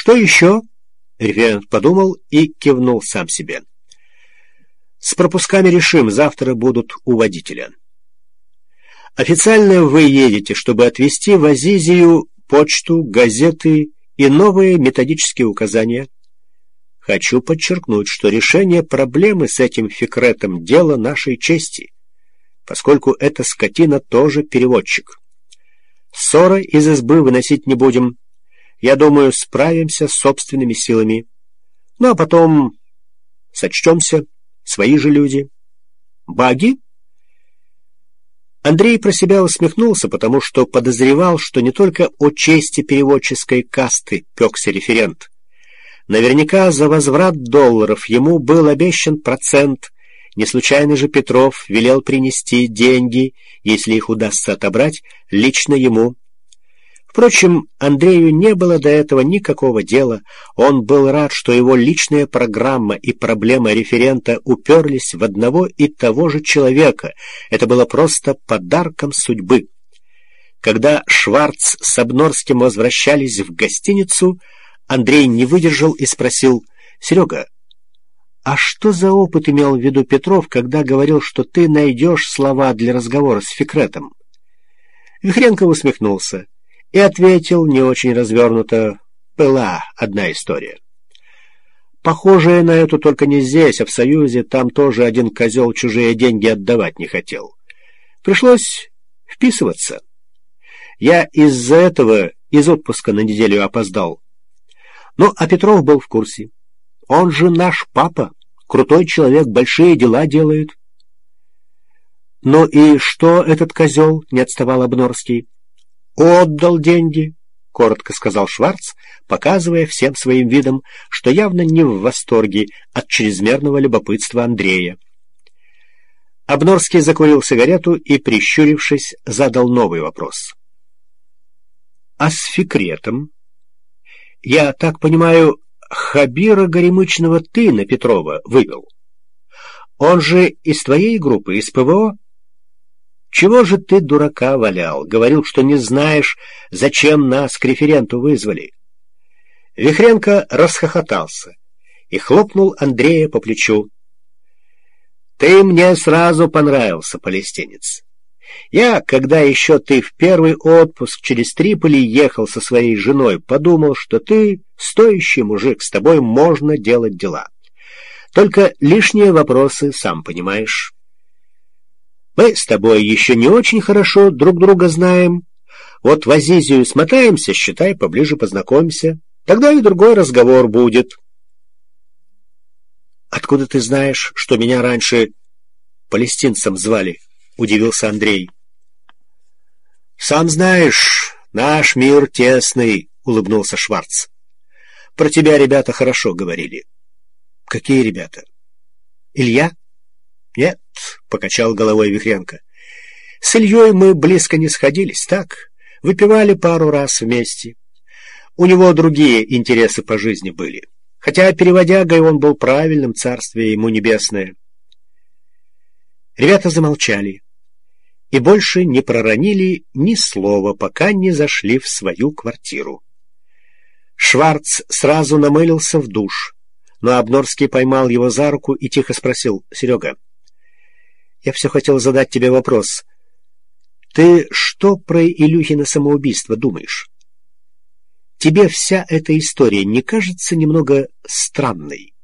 Что еще? Референт подумал и кивнул сам себе. С пропусками решим, завтра будут у водителя. Официально вы едете, чтобы отвезти в Азизию почту, газеты и новые методические указания. Хочу подчеркнуть, что решение проблемы с этим Фикретом — дело нашей чести, поскольку эта скотина тоже переводчик. Ссоры из избы выносить не будем. Я думаю, справимся с собственными силами. Ну, а потом сочтемся, свои же люди. Баги? Андрей про себя усмехнулся, потому что подозревал, что не только о чести переводческой касты пекся референт. Наверняка за возврат долларов ему был обещан процент. Не случайно же Петров велел принести деньги, если их удастся отобрать, лично ему. Впрочем, Андрею не было до этого никакого дела. Он был рад, что его личная программа и проблема референта уперлись в одного и того же человека. Это было просто подарком судьбы. Когда Шварц с Обнорским возвращались в гостиницу, Андрей не выдержал и спросил: «Серега, а что за опыт имел в виду Петров, когда говорил, что ты найдешь слова для разговора с Фикретом?» Вихренко усмехнулся и ответил не очень развернуто: «Была одна история. Похожая на эту, только не здесь, а в Союзе. Там тоже один козел чужие деньги отдавать не хотел. Пришлось вписываться. Я из-за этого из отпуска на неделю опоздал. Ну, а Петров был в курсе. Он же наш папа, крутой человек, большие дела делает». «Ну и что этот козел?» — не отставал Обнорский. «Отдал деньги», — коротко сказал Шварц, показывая всем своим видом, что явно не в восторге от чрезмерного любопытства Андрея. Обнорский закурил сигарету и, прищурившись, задал новый вопрос. «А с Фикретом? Я так понимаю, Хабира Горемычного ты на Петрова вывел? Он же из твоей группы, из ПВО? Чего же ты дурака валял? Говорил, что не знаешь, зачем нас к референту вызвали». Вихренко расхохотался и хлопнул Андрея по плечу. «Ты мне сразу понравился, палестинец. Я, когда еще ты в первый отпуск через Триполи ехал со своей женой, подумал, что ты стоящий мужик, с тобой можно делать дела. Только лишние вопросы, сам понимаешь. Мы с тобой еще не очень хорошо друг друга знаем. Вот в Азизию смотаемся, считай, поближе познакомимся. Тогда и другой разговор будет». «Откуда ты знаешь, что меня раньше палестинцем звали?» — удивился Андрей. «Сам знаешь, наш мир тесный», — улыбнулся Шварц. «Про тебя ребята хорошо говорили». «Какие ребята? Илья?» «Нет», — покачал головой Вихренко. «С Ильей мы близко не сходились, так? Выпивали пару раз вместе. У него другие интересы по жизни были. Хотя переводягой он был правильным, царствие ему небесное». Ребята замолчали и больше не проронили ни слова, пока не зашли в свою квартиру. Шварц сразу намылился в душ, но Обнорский поймал его за руку и тихо спросил: «Серега, я все хотел задать тебе вопрос. Ты что про Илюхино самоубийство думаешь? Тебе вся эта история не кажется немного странной?»